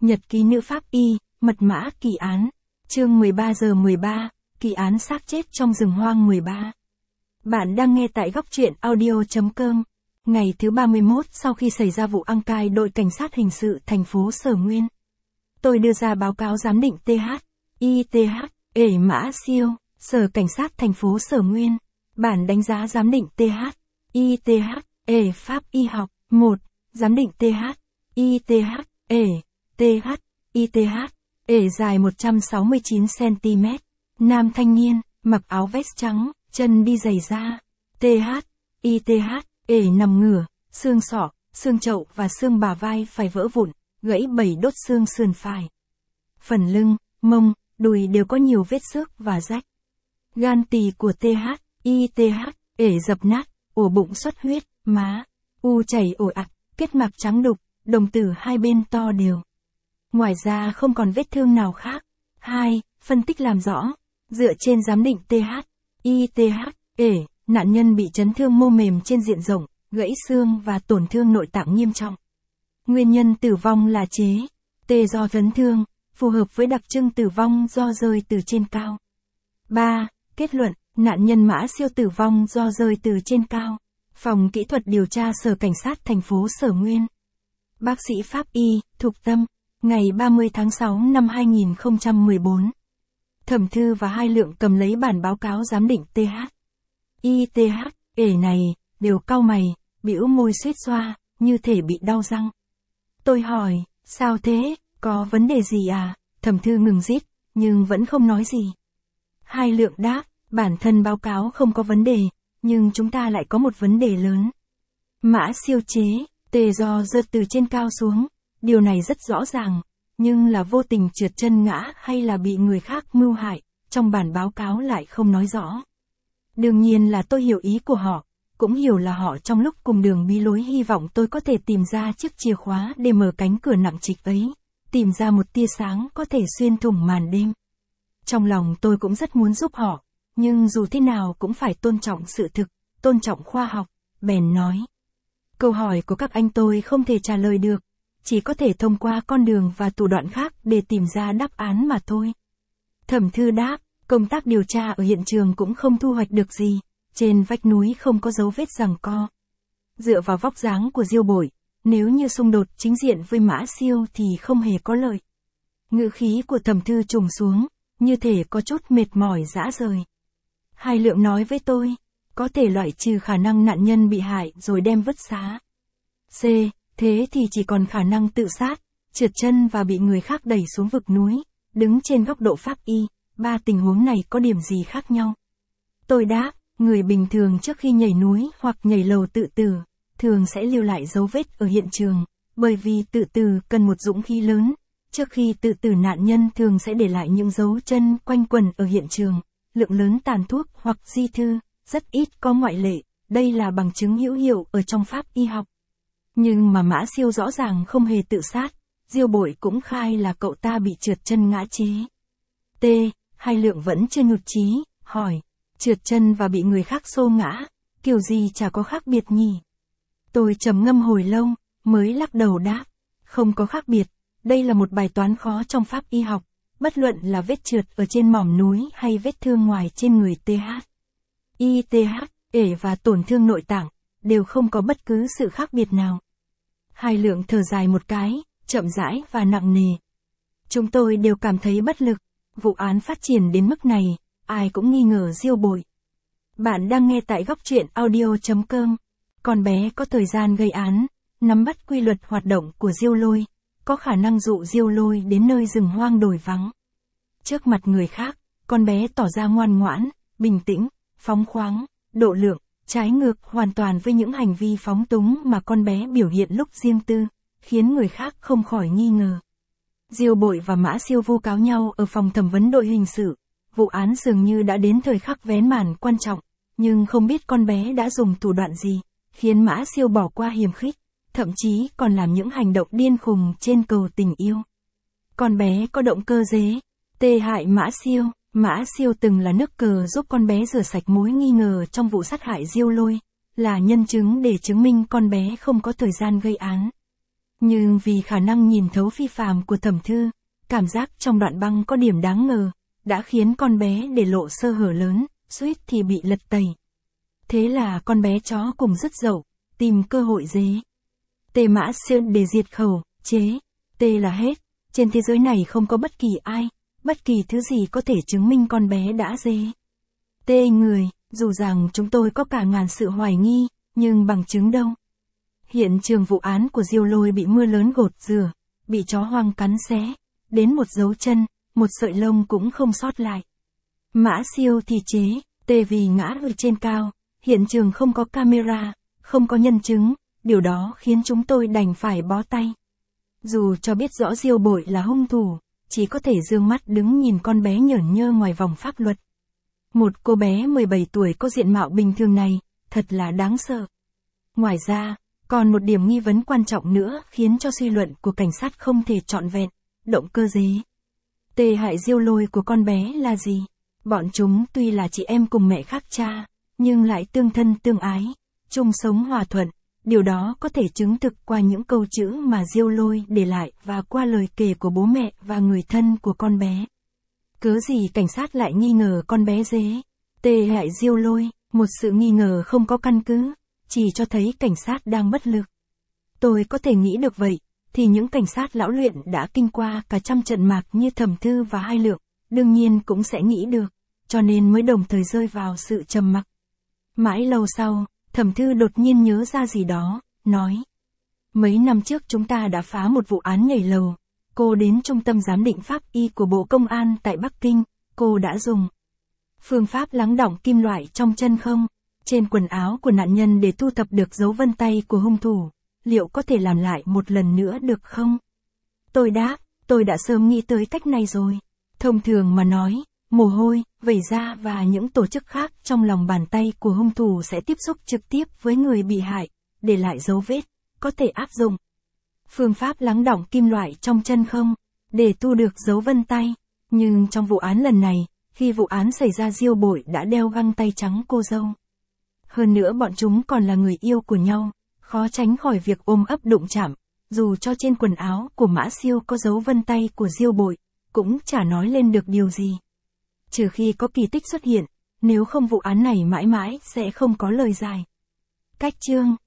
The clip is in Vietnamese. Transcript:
Nhật ký nữ pháp y, mật mã kỳ án. Chương 13 giờ 13, kỳ án xác chết trong rừng hoang 13. Bạn đang nghe tại góc truyện audio.com. Ngày thứ 31 sau khi xảy ra vụ ăn cai đội cảnh sát hình sự thành phố Sở Nguyên. Tôi đưa ra báo cáo giám định ITH, mã siêu, Sở Cảnh sát thành phố Sở Nguyên. Bản đánh giá giám định ITH, pháp y học. 1. Giám định ITH, dài 169cm. Nam thanh niên, mặc áo vest trắng, chân đi giày da. ITH, nằm ngửa, xương sọ, xương chậu và xương bả vai phải vỡ vụn, gãy 7 đốt xương sườn phải. Phần lưng, mông, đùi đều có nhiều vết xước và rách. Gan tỳ của ITH, dập nát, ổ bụng xuất huyết, má, u chảy ồ ạt, kết mạc trắng đục, đồng tử hai bên to đều. Ngoài ra không còn vết thương nào khác. 2. Phân tích làm rõ. Dựa trên giám định ITH, nạn nhân bị chấn thương mô mềm trên diện rộng, gãy xương và tổn thương nội tạng nghiêm trọng. Nguyên nhân tử vong là do chấn thương, phù hợp với đặc trưng tử vong do rơi từ trên cao. 3. Kết luận, nạn nhân Mã Siêu tử vong do rơi từ trên cao. Phòng Kỹ thuật điều tra Sở Cảnh sát thành phố Sở Nguyên. Bác sĩ pháp y, Thục Tâm, ngày 30 tháng 6 năm 2014. Thẩm Thư và Hai Lượng cầm lấy bản báo cáo giám định ITH, này, đều cau mày, bĩu môi suýt xoa, như thể bị đau răng. Tôi hỏi, sao thế, có vấn đề gì à? Thẩm Thư ngừng rít, nhưng vẫn không nói gì. Hai Lượng đáp, bản thân báo cáo không có vấn đề, nhưng chúng ta lại có một vấn đề lớn. Mã Siêu do rớt từ trên cao xuống, điều này rất rõ ràng, nhưng là vô tình trượt chân ngã hay là bị người khác mưu hại, trong bản báo cáo lại không nói rõ. Đương nhiên là tôi hiểu ý của họ, cũng hiểu là họ trong lúc cùng đường bí lối hy vọng tôi có thể tìm ra chiếc chìa khóa để mở cánh cửa nặng trịch ấy, tìm ra một tia sáng có thể xuyên thủng màn đêm. Trong lòng tôi cũng rất muốn giúp họ, nhưng dù thế nào cũng phải tôn trọng sự thực, tôn trọng khoa học, bèn nói. Câu hỏi của các anh tôi không thể trả lời được, chỉ có thể thông qua con đường và thủ đoạn khác để tìm ra đáp án mà thôi. Thẩm Thư đáp, công tác điều tra ở hiện trường cũng không thu hoạch được gì, trên vách núi không có dấu vết giằng co. Dựa vào vóc dáng của Diêu Bội, nếu như xung đột chính diện với Mã Siêu thì không hề có lợi. Ngữ khí của Thẩm Thư trùng xuống, như thể có chút mệt mỏi rã rời. Hai Lượng nói với tôi, có thể loại trừ khả năng nạn nhân bị hại rồi đem vứt xá. Thế thì chỉ còn khả năng tự sát, trượt chân và bị người khác đẩy xuống vực núi. Đứng trên góc độ pháp y, ba tình huống này có điểm gì khác nhau? Tôi đáp, người bình thường trước khi nhảy núi hoặc nhảy lầu tự tử, thường sẽ lưu lại dấu vết ở hiện trường, bởi vì tự tử cần một dũng khí lớn. Trước khi tự tử nạn nhân thường sẽ để lại những dấu chân quanh quẩn ở hiện trường, lượng lớn tàn thuốc hoặc di thư, rất ít có ngoại lệ, đây là bằng chứng hữu hiệu ở trong pháp y học. Nhưng mà Mã Siêu rõ ràng không hề tự sát, Diêu Bội cũng khai là cậu ta bị trượt chân ngã chế. Hai Lượng vẫn chưa nhụt chí, hỏi, trượt chân và bị người khác xô ngã, kiểu gì chả có khác biệt nhỉ? Tôi trầm ngâm hồi lâu, mới lắc đầu đáp, không có khác biệt, đây là một bài toán khó trong pháp y học, bất luận là vết trượt ở trên mỏm núi hay vết thương ngoài trên người ITH, và tổn thương nội tạng, đều không có bất cứ sự khác biệt nào. Hai Lượng thở dài một cái, chậm rãi và nặng nề. Chúng tôi đều cảm thấy bất lực, vụ án phát triển đến mức này, ai cũng nghi ngờ Diêu Bội. Bạn đang nghe tại góc truyện audio.com. Con bé có thời gian gây án, nắm bắt quy luật hoạt động của Diêu Lôi, có khả năng dụ Diêu Lôi đến nơi rừng hoang đồi vắng. Trước mặt người khác, con bé tỏ ra ngoan ngoãn, bình tĩnh, phóng khoáng, độ lượng, trái ngược hoàn toàn với những hành vi phóng túng mà con bé biểu hiện lúc riêng tư, khiến người khác không khỏi nghi ngờ. Diêu Bội và Mã Siêu vu cáo nhau ở phòng thẩm vấn đội hình sự, vụ án dường như đã đến thời khắc vén màn quan trọng, nhưng không biết con bé đã dùng thủ đoạn gì, khiến Mã Siêu bỏ qua hiềm khích, thậm chí còn làm những hành động điên khùng trên cầu tình yêu. Con bé có động cơ hại Mã Siêu. Mã Siêu từng là nước cờ giúp con bé rửa sạch mối nghi ngờ trong vụ sát hại Diêu Lôi, là nhân chứng để chứng minh con bé không có thời gian gây án. Nhưng vì khả năng nhìn thấu phi phàm của Thẩm Thư, cảm giác trong đoạn băng có điểm đáng ngờ, đã khiến con bé để lộ sơ hở lớn, suýt thì bị lật tẩy. Thế là con bé chó cùng dứt dậu, tìm cơ hội dế. Tê Mã Siêu để diệt khẩu, chế. Tê là hết. Trên thế giới này không có bất kỳ ai, bất kỳ thứ gì có thể chứng minh con bé đã dế. Tê người, dù rằng chúng tôi có cả ngàn sự hoài nghi, nhưng bằng chứng đâu. Hiện trường vụ án của Diêu Lôi bị mưa lớn gột rửa, bị chó hoang cắn xé, đến một dấu chân, một sợi lông cũng không sót lại. Mã Siêu thì chế, Tê vì ngã ở trên cao, hiện trường không có camera, không có nhân chứng, điều đó khiến chúng tôi đành phải bó tay. Dù cho biết rõ Diêu Bội là hung thủ, chỉ có thể dương mắt đứng nhìn con bé nhởn nhơ ngoài vòng pháp luật. Một cô bé 17 tuổi có diện mạo bình thường này, thật là đáng sợ. Ngoài ra, còn một điểm nghi vấn quan trọng nữa khiến cho suy luận của cảnh sát không thể trọn vẹn, động cơ dế. Tê hại Diêu Lôi của con bé là gì? Bọn chúng tuy là chị em cùng mẹ khác cha, nhưng lại tương thân tương ái, chung sống hòa thuận. Điều đó có thể chứng thực qua những câu chữ mà Diêu Lôi để lại và qua lời kể của bố mẹ và người thân của con bé. Cớ gì cảnh sát lại nghi ngờ con bé dế? Tê hại Diêu Lôi, một sự nghi ngờ không có căn cứ, chỉ cho thấy cảnh sát đang bất lực. Tôi có thể nghĩ được vậy, thì những cảnh sát lão luyện đã kinh qua cả trăm trận mạc như Thẩm Thư và Hai Lượng, đương nhiên cũng sẽ nghĩ được, cho nên mới đồng thời rơi vào sự trầm mặc. Mãi lâu sau, Thẩm Thư đột nhiên nhớ ra gì đó, nói. Mấy năm trước chúng ta đã phá một vụ án nhảy lầu. Cô đến trung tâm giám định pháp y của Bộ Công an tại Bắc Kinh, cô đã dùng phương pháp lắng đọng kim loại trong chân không, trên quần áo của nạn nhân để thu thập được dấu vân tay của hung thủ. Liệu có thể làm lại một lần nữa được không? Tôi đáp, tôi đã sớm nghĩ tới cách này rồi. Thông thường mà nói, mồ hôi, vẩy da và những tổ chức khác trong lòng bàn tay của hung thủ sẽ tiếp xúc trực tiếp với người bị hại, để lại dấu vết, có thể áp dụng phương pháp lắng đọng kim loại trong chân không, để thu được dấu vân tay. Nhưng trong vụ án lần này, khi vụ án xảy ra Diêu Bội đã đeo găng tay trắng cô dâu. Hơn nữa bọn chúng còn là người yêu của nhau, khó tránh khỏi việc ôm ấp đụng chạm, dù cho trên quần áo của Mã Siêu có dấu vân tay của Diêu Bội, cũng chả nói lên được điều gì. Trừ khi có kỳ tích xuất hiện, nếu không vụ án này mãi mãi sẽ không có lời giải. Cách chương